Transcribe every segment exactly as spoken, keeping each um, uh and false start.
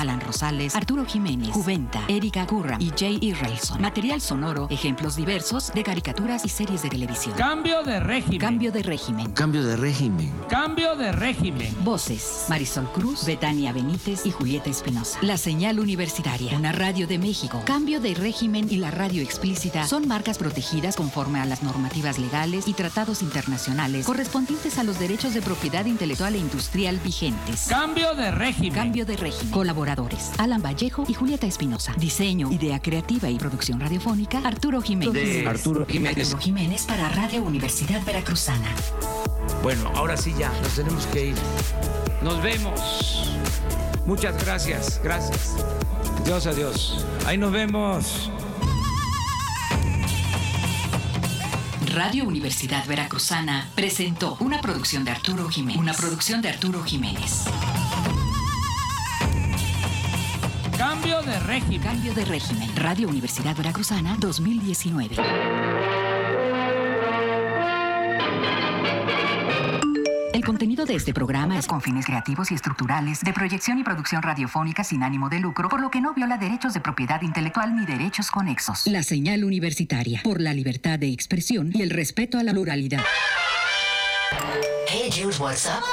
Alan Rosales, Arturo Jiménez, Juventa, Erika Curran y Jay Israelson. Material sonoro, ejemplos diversos de caricaturas y series de televisión. Cambio de régimen. Cambio de régimen. Cambio de régimen. Cambio de régimen. Voces: Marisol Cruz, Betania Benítez y Julieta Espinosa. La Señal Universitaria, una radio de México. Cambio de régimen y la radio explícita son marcas protegidas conforme a las normativas legales y tratados internacionales correspondientes a los derechos de propiedad intelectual e industrial vigentes. Cambio de régimen. Cambio de régimen. Colaboradores: Alan Vallejo y Julieta Espinosa. Diseño, idea creativa y producción radiofónica: Arturo Jiménez. De Arturo Jiménez. Arturo Jiménez para Radio Universidad Veracruzana. Bueno, ahora sí ya, nos tenemos que ir. Nos vemos. Muchas gracias, gracias. Dios, adiós. Ahí nos vemos. Radio Universidad Veracruzana presentó una producción de Arturo Jiménez. Una producción de Arturo Jiménez. Cambio de régimen. Cambio de régimen. Radio Universidad Veracruzana dos mil diecinueve. El contenido de este programa es con fines creativos y estructurales, de proyección y producción radiofónica sin ánimo de lucro, por lo que no viola derechos de propiedad intelectual ni derechos conexos. La Señal Universitaria, por la libertad de expresión y el respeto a la pluralidad. Hey Jules, what's up?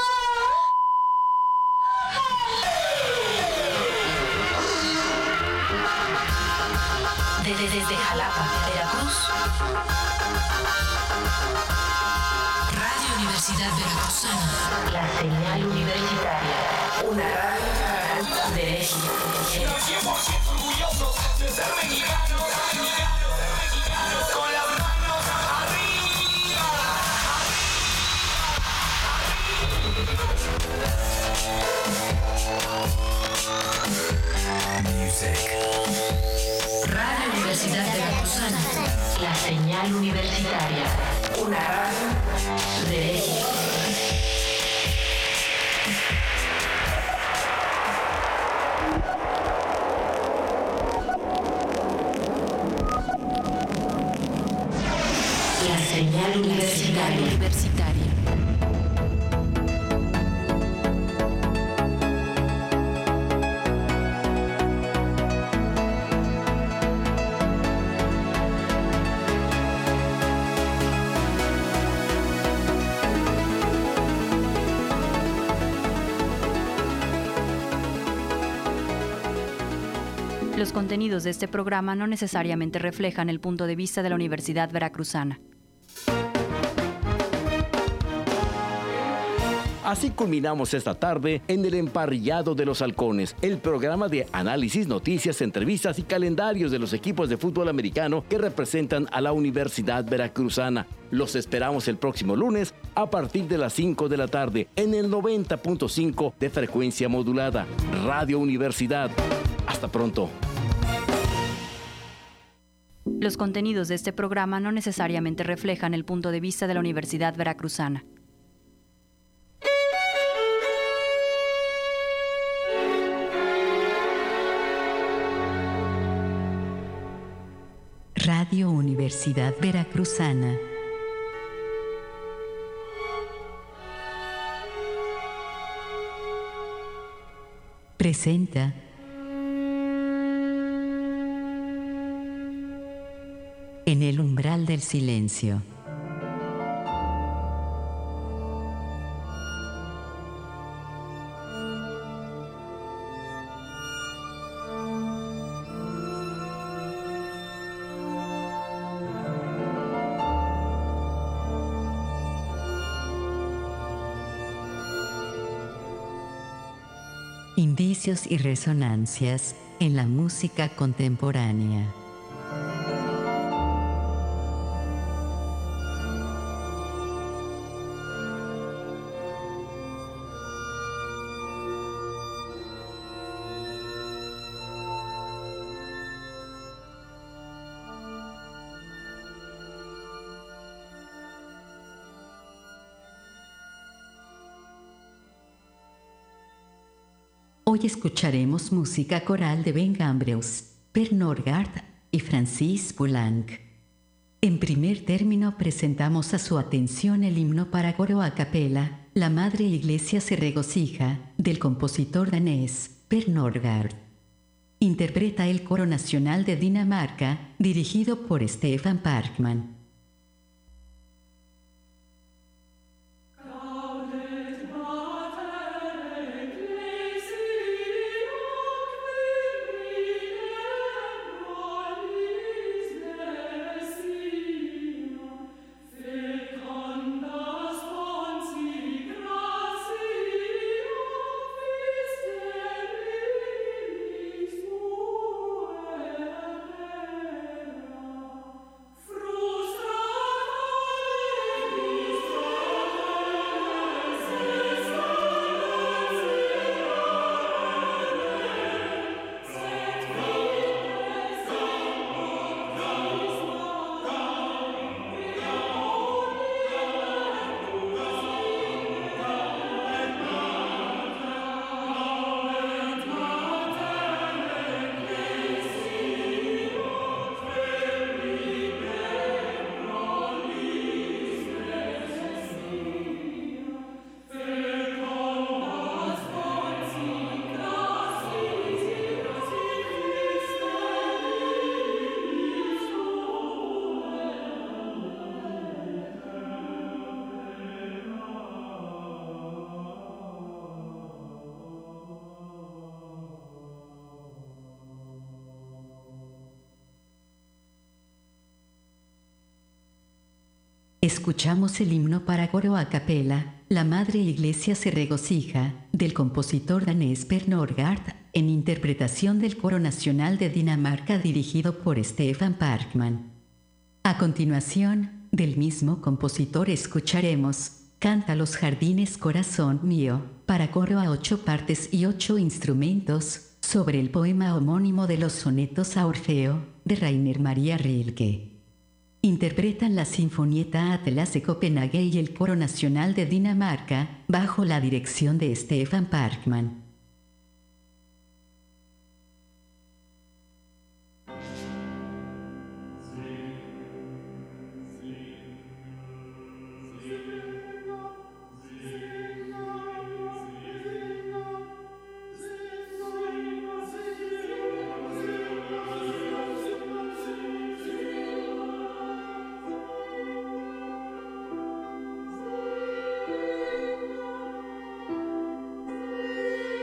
Desde, desde Jalapa, Veracruz. Radio Universidad Veracruzana. La Señal Universitaria. Una radio de México. cien por ciento orgullosos de ser mexicanos. Con las manos arriba. Music. Radio Universidad Veracruzana. La Señal Universitaria. Una radio de México. La Señal Universitaria. Universitaria. Los contenidos de este programa no necesariamente reflejan el punto de vista de la Universidad Veracruzana. Así culminamos esta tarde en el Emparrillado de los Halcones, el programa de análisis, noticias, entrevistas y calendarios de los equipos de fútbol americano que representan a la Universidad Veracruzana. Los esperamos el próximo lunes a partir de las cinco de la tarde en el noventa punto cinco de frecuencia modulada. Radio Universidad. Hasta pronto. Los contenidos de este programa no necesariamente reflejan el punto de vista de la Universidad Veracruzana. Radio Universidad Veracruzana presenta En el umbral del silencio. Indicios y resonancias en la música contemporánea. Hoy escucharemos música coral de Ben Gambreus, Per Norgard y Francis Poulenc. En primer término presentamos a su atención el himno para coro a capela, La Madre Iglesia se regocija, del compositor danés Per Nørgaard. Interpreta el Coro Nacional de Dinamarca, dirigido por Stefan Parkman. Escuchamos el himno para coro a capela, La Madre Iglesia se regocija, del compositor danés Per Nørgaard, en interpretación del Coro Nacional de Dinamarca dirigido por Stefan Parkman. A continuación, del mismo compositor escucharemos Canta los jardines corazón mío, para coro a ocho partes y ocho instrumentos, sobre el poema homónimo de los sonetos a Orfeo, de Rainer Maria Rilke. Interpretan la Sinfonietta Atlas de Copenhague y el Coro Nacional de Dinamarca, bajo la dirección de Stefan Parkman. Thank you.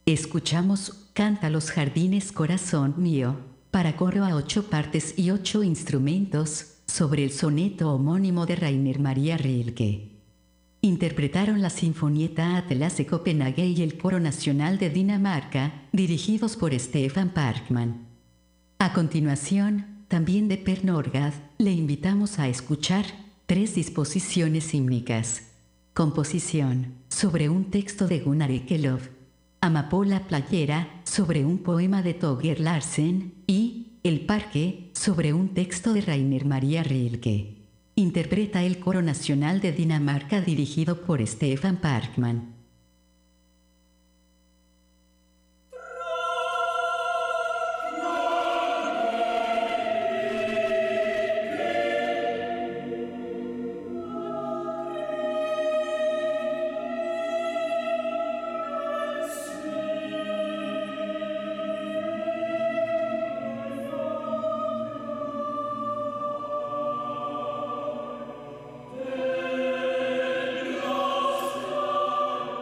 Escuchamos Canta los jardines corazón mío, para coro a ocho partes y ocho instrumentos, sobre el soneto homónimo de Rainer Maria Rilke. Interpretaron la Sinfonietta Atlas de Copenhague y el Coro Nacional de Dinamarca, dirigidos por Stefan Parkman. A continuación, también de Per Norgad, le invitamos a escuchar tres disposiciones hímnicas. Composición, sobre un texto de Gunnar Ekelöf. Amapola Playera, sobre un poema de Torgeir Larsen, y El Parque, sobre un texto de Rainer Maria Rilke. Interpreta el Coro Nacional de Dinamarca dirigido por Stefan Parkman. Thank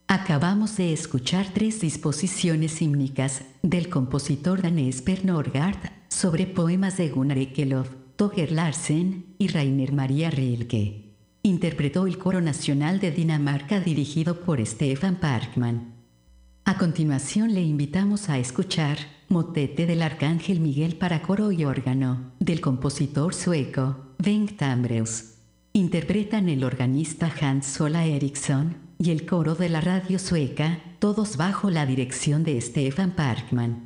Acabamos de escuchar tres disposiciones hímnicas del compositor danés Bernhard sobre poemas de Gunnar Ekelöf, Torger Larsen y Rainer Maria Rilke. Interpretó el Coro Nacional de Dinamarca dirigido por Stefan Parkman. A continuación le invitamos a escuchar Motete del Arcángel Miguel para coro y órgano, del compositor sueco Bengt Ambreus. Interpretan el organista Hans Sola Eriksson y el coro de la radio sueca, todos bajo la dirección de Stefan Parkman.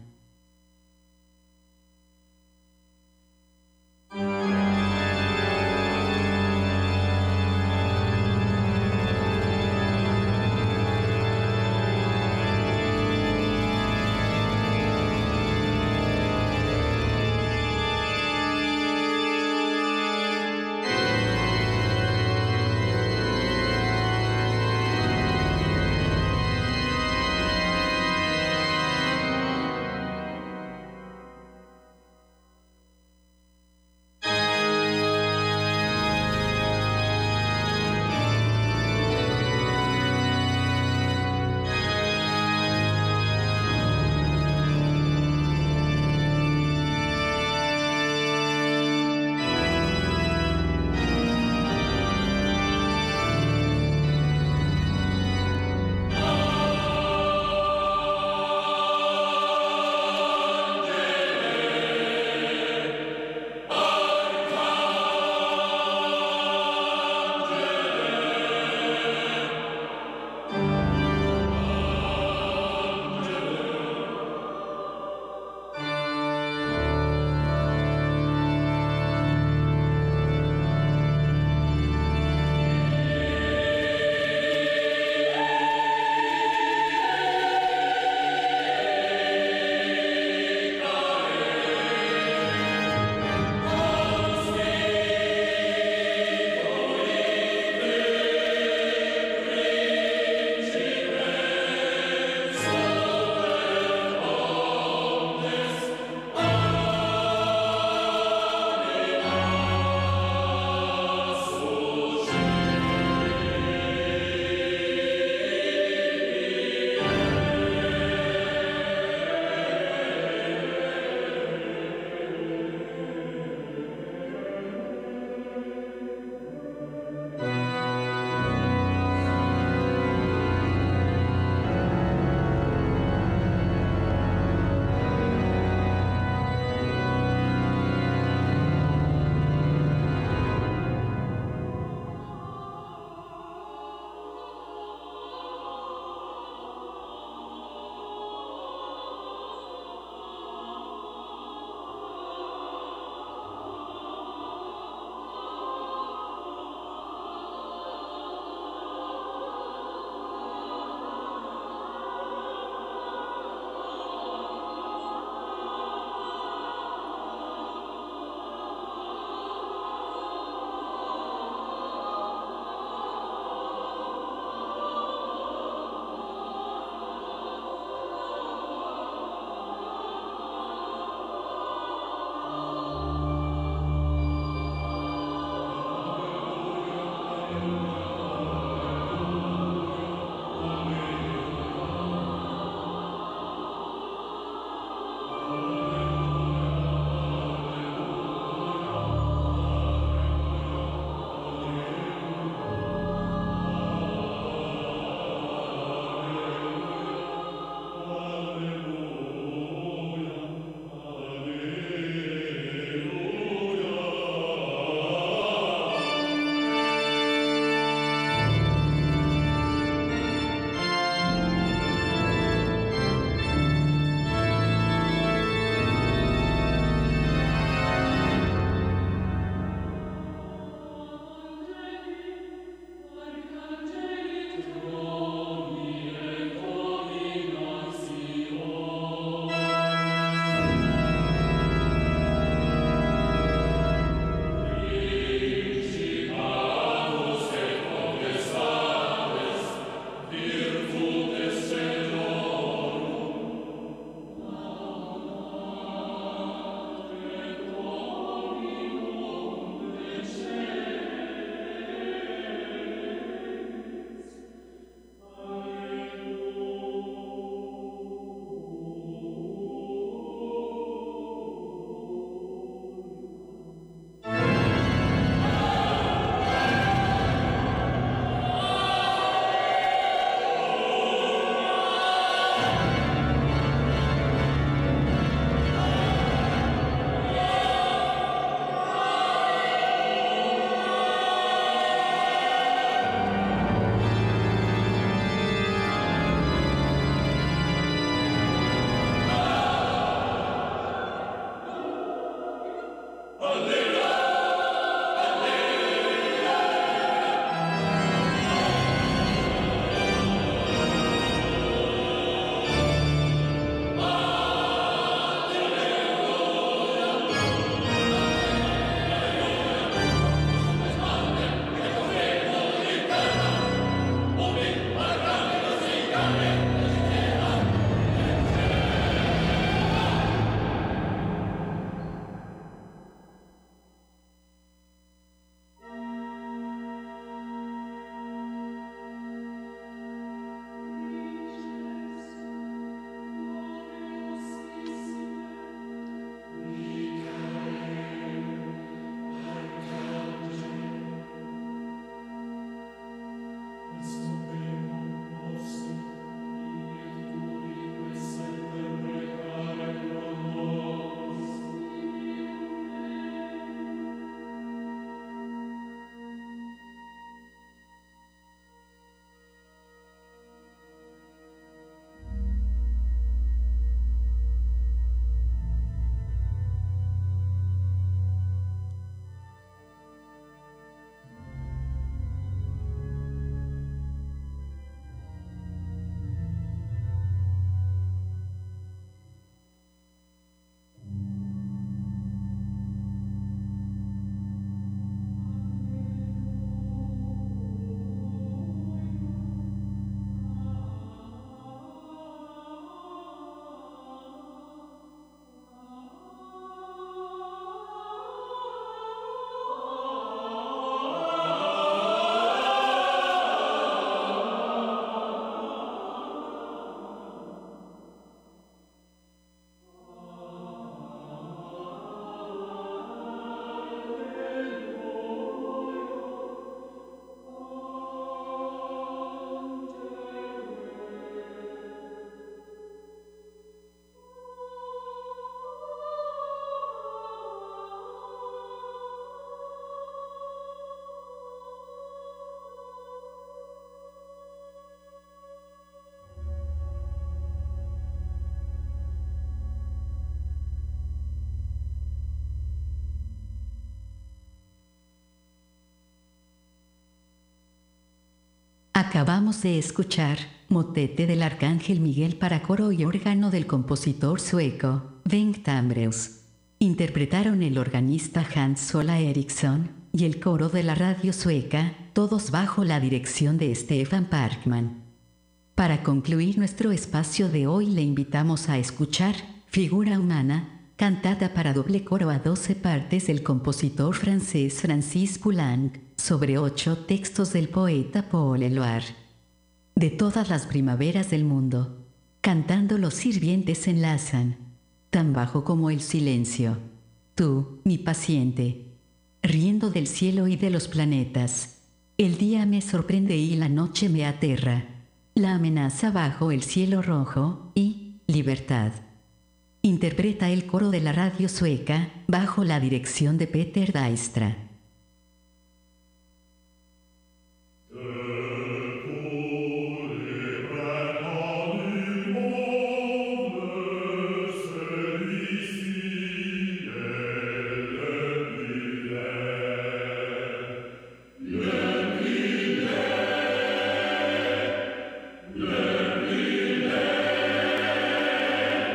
Acabamos de escuchar Motete del Arcángel Miguel para coro y órgano del compositor sueco Bengt Ambreus. Interpretaron el organista Hans Ola Eriksson y el coro de la radio sueca, todos bajo la dirección de Stefan Parkman. Para concluir nuestro espacio de hoy le invitamos a escuchar Figura Humana, cantata para doble coro a doce partes del compositor francés Francis Poulenc, sobre ocho textos del poeta Paul Éluard. De todas las primaveras del mundo, cantando los sirvientes enlazan, tan bajo como el silencio. Tú, mi paciente, riendo del cielo y de los planetas. El día me sorprende y la noche me aterra. La amenaza bajo el cielo rojo y libertad. Interpreta el coro de la radio sueca, bajo la dirección de Peter Dijkstra.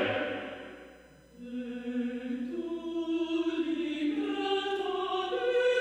Libertà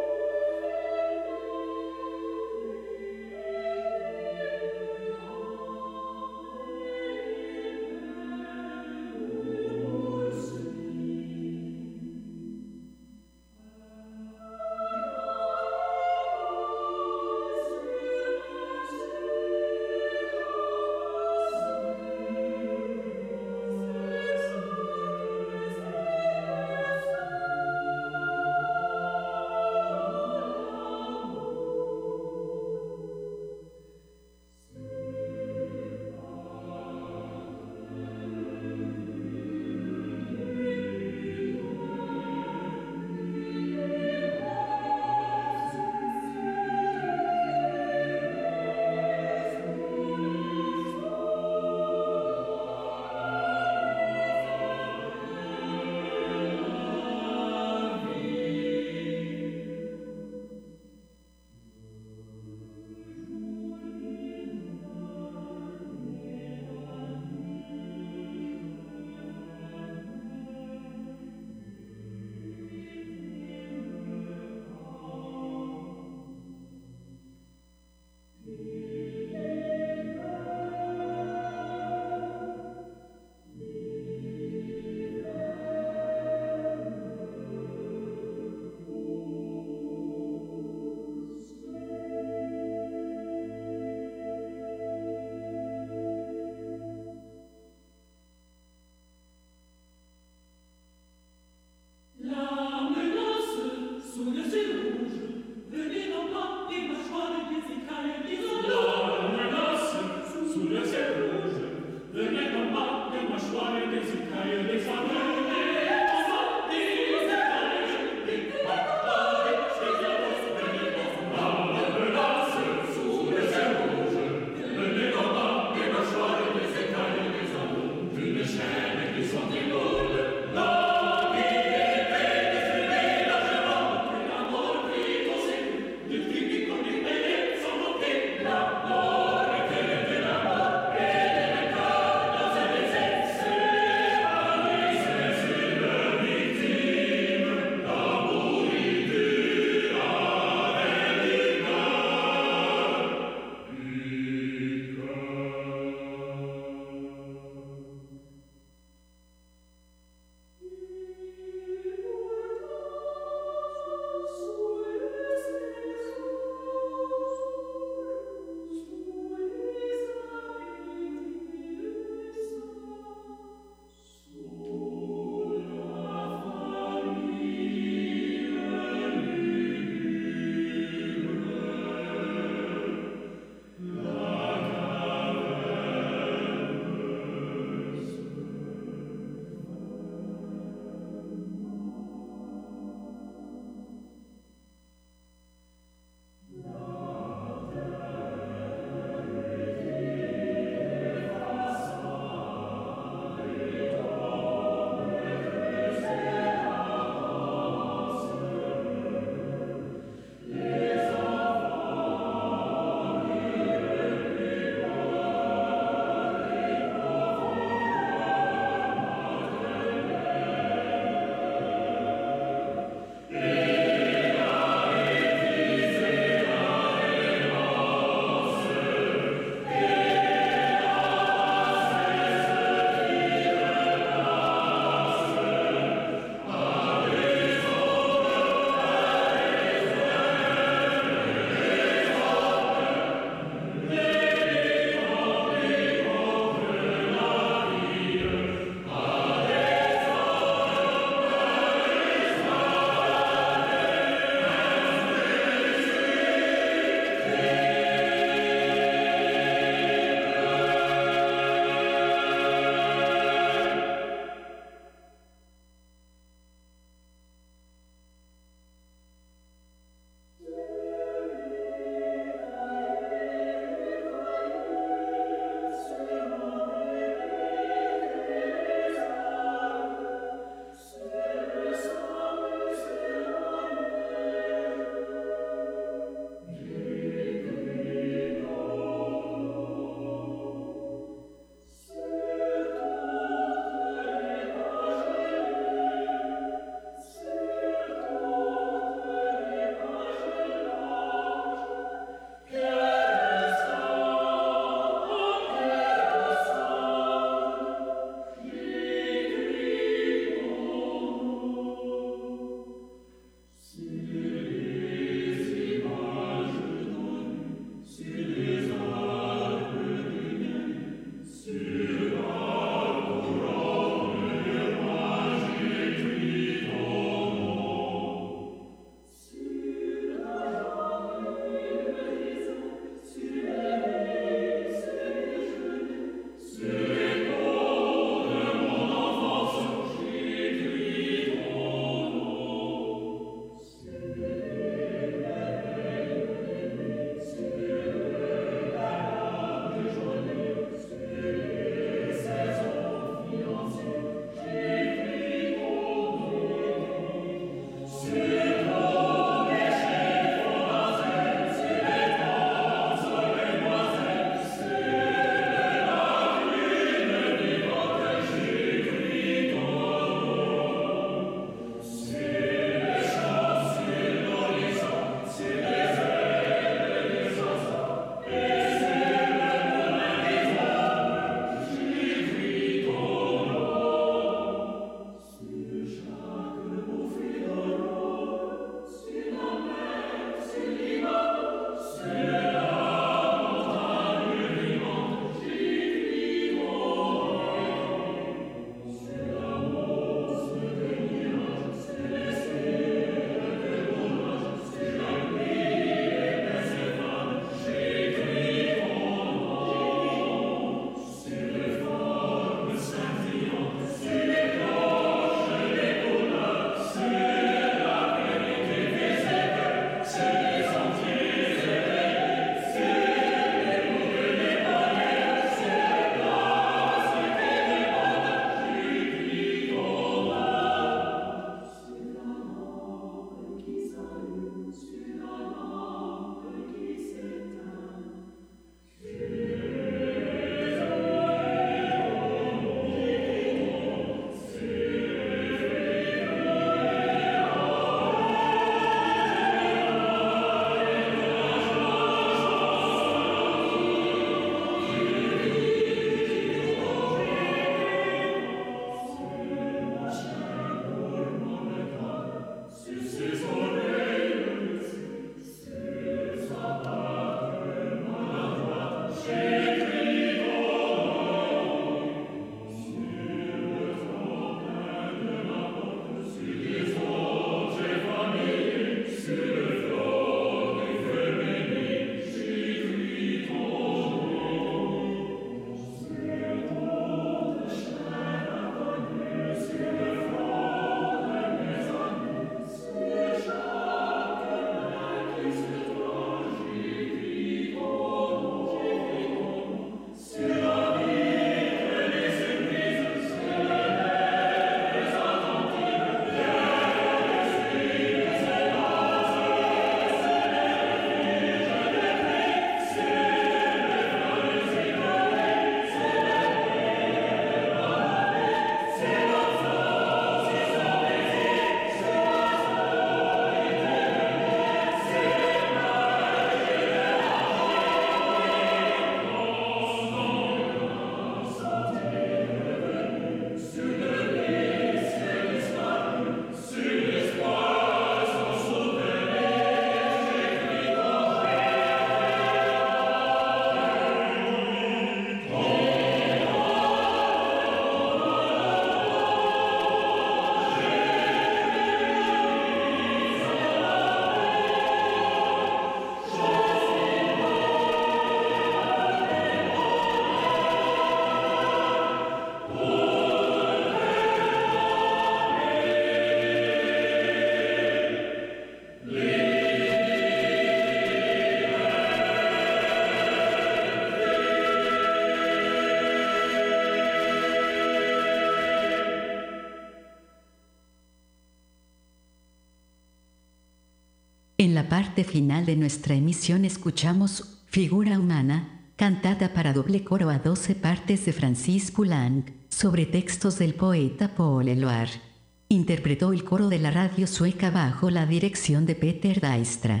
En la parte final de nuestra emisión escuchamos Figura Humana, cantada para doble coro a doce partes de Francis Poulenc, sobre textos del poeta Paul Eluard. Interpretó el coro de la radio sueca bajo la dirección de Peter Dijkstra.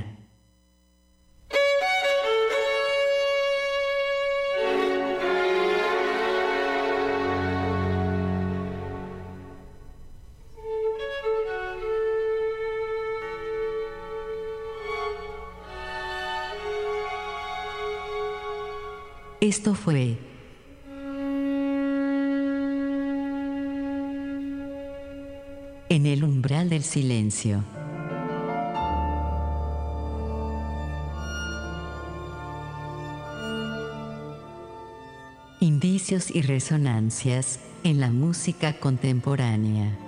Esto fue En el umbral del silencio. Indicios y resonancias en la música contemporánea.